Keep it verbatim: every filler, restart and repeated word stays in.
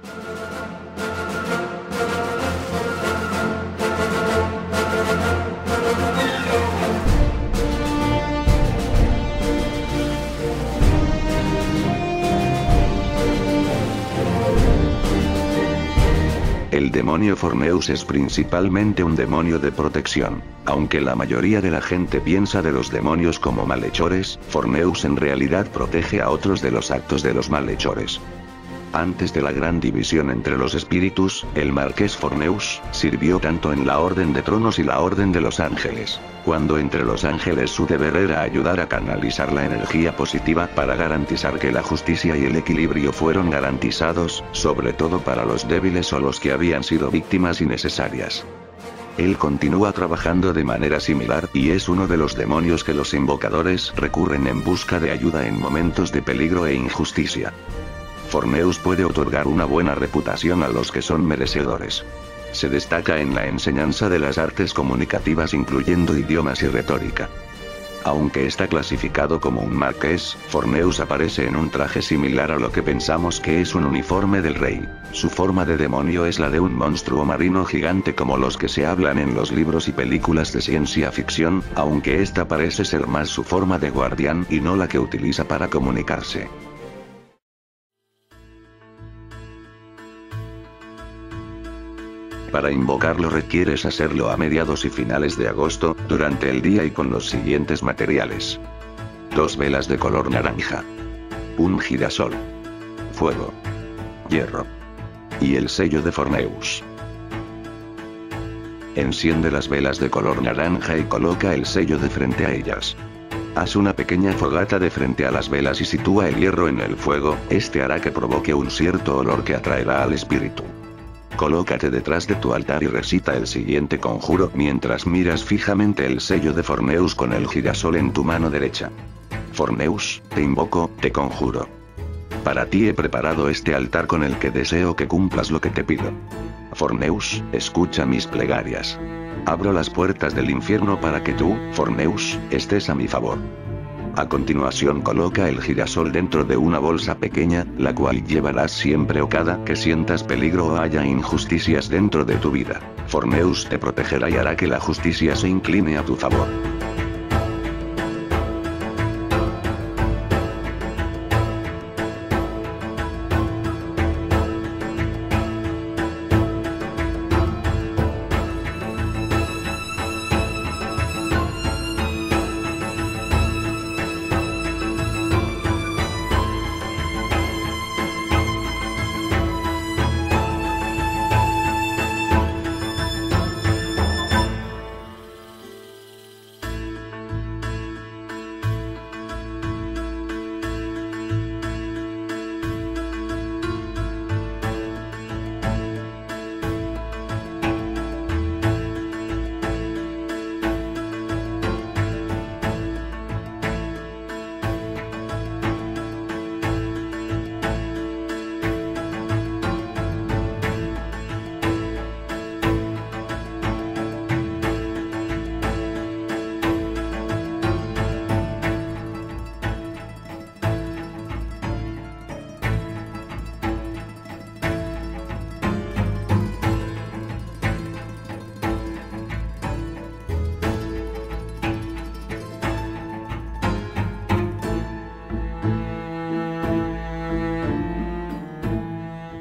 El demonio Forneus es principalmente un demonio de protección. Aunque la mayoría de la gente piensa de los demonios como malhechores, Forneus en realidad protege a otros de los actos de los malhechores. Antes de la gran división entre los espíritus, el Marqués Forneus sirvió tanto en la Orden de Tronos y la Orden de los Ángeles, cuando entre los ángeles su deber era ayudar a canalizar la energía positiva para garantizar que la justicia y el equilibrio fueron garantizados, sobre todo para los débiles o los que habían sido víctimas innecesarias. Él continúa trabajando de manera similar y es uno de los demonios que los invocadores recurren en busca de ayuda en momentos de peligro e injusticia. Forneus puede otorgar una buena reputación a los que son merecedores. Se destaca en la enseñanza de las artes comunicativas incluyendo idiomas y retórica. Aunque está clasificado como un marqués, Forneus aparece en un traje similar a lo que pensamos que es un uniforme del rey. Su forma de demonio es la de un monstruo marino gigante como los que se hablan en los libros y películas de ciencia ficción, aunque esta parece ser más su forma de guardián y no la que utiliza para comunicarse. Para invocarlo requieres hacerlo a mediados y finales de agosto, durante el día y con los siguientes materiales. Dos velas de color naranja. Un girasol. Fuego. Hierro. Y el sello de Forneus. Enciende las velas de color naranja y coloca el sello de frente a ellas. Haz una pequeña fogata de frente a las velas y sitúa el hierro en el fuego, este hará que provoque un cierto olor que atraerá al espíritu. Colócate detrás de tu altar y recita el siguiente conjuro mientras miras fijamente el sello de Forneus con el girasol en tu mano derecha. Forneus, te invoco, te conjuro. Para ti he preparado este altar con el que deseo que cumplas lo que te pido. Forneus, escucha mis plegarias. Abro las puertas del infierno para que tú, Forneus, estés a mi favor. A continuación coloca el girasol dentro de una bolsa pequeña, la cual llevarás siempre o cada que sientas peligro o haya injusticias dentro de tu vida. Forneus te protegerá y hará que la justicia se incline a tu favor.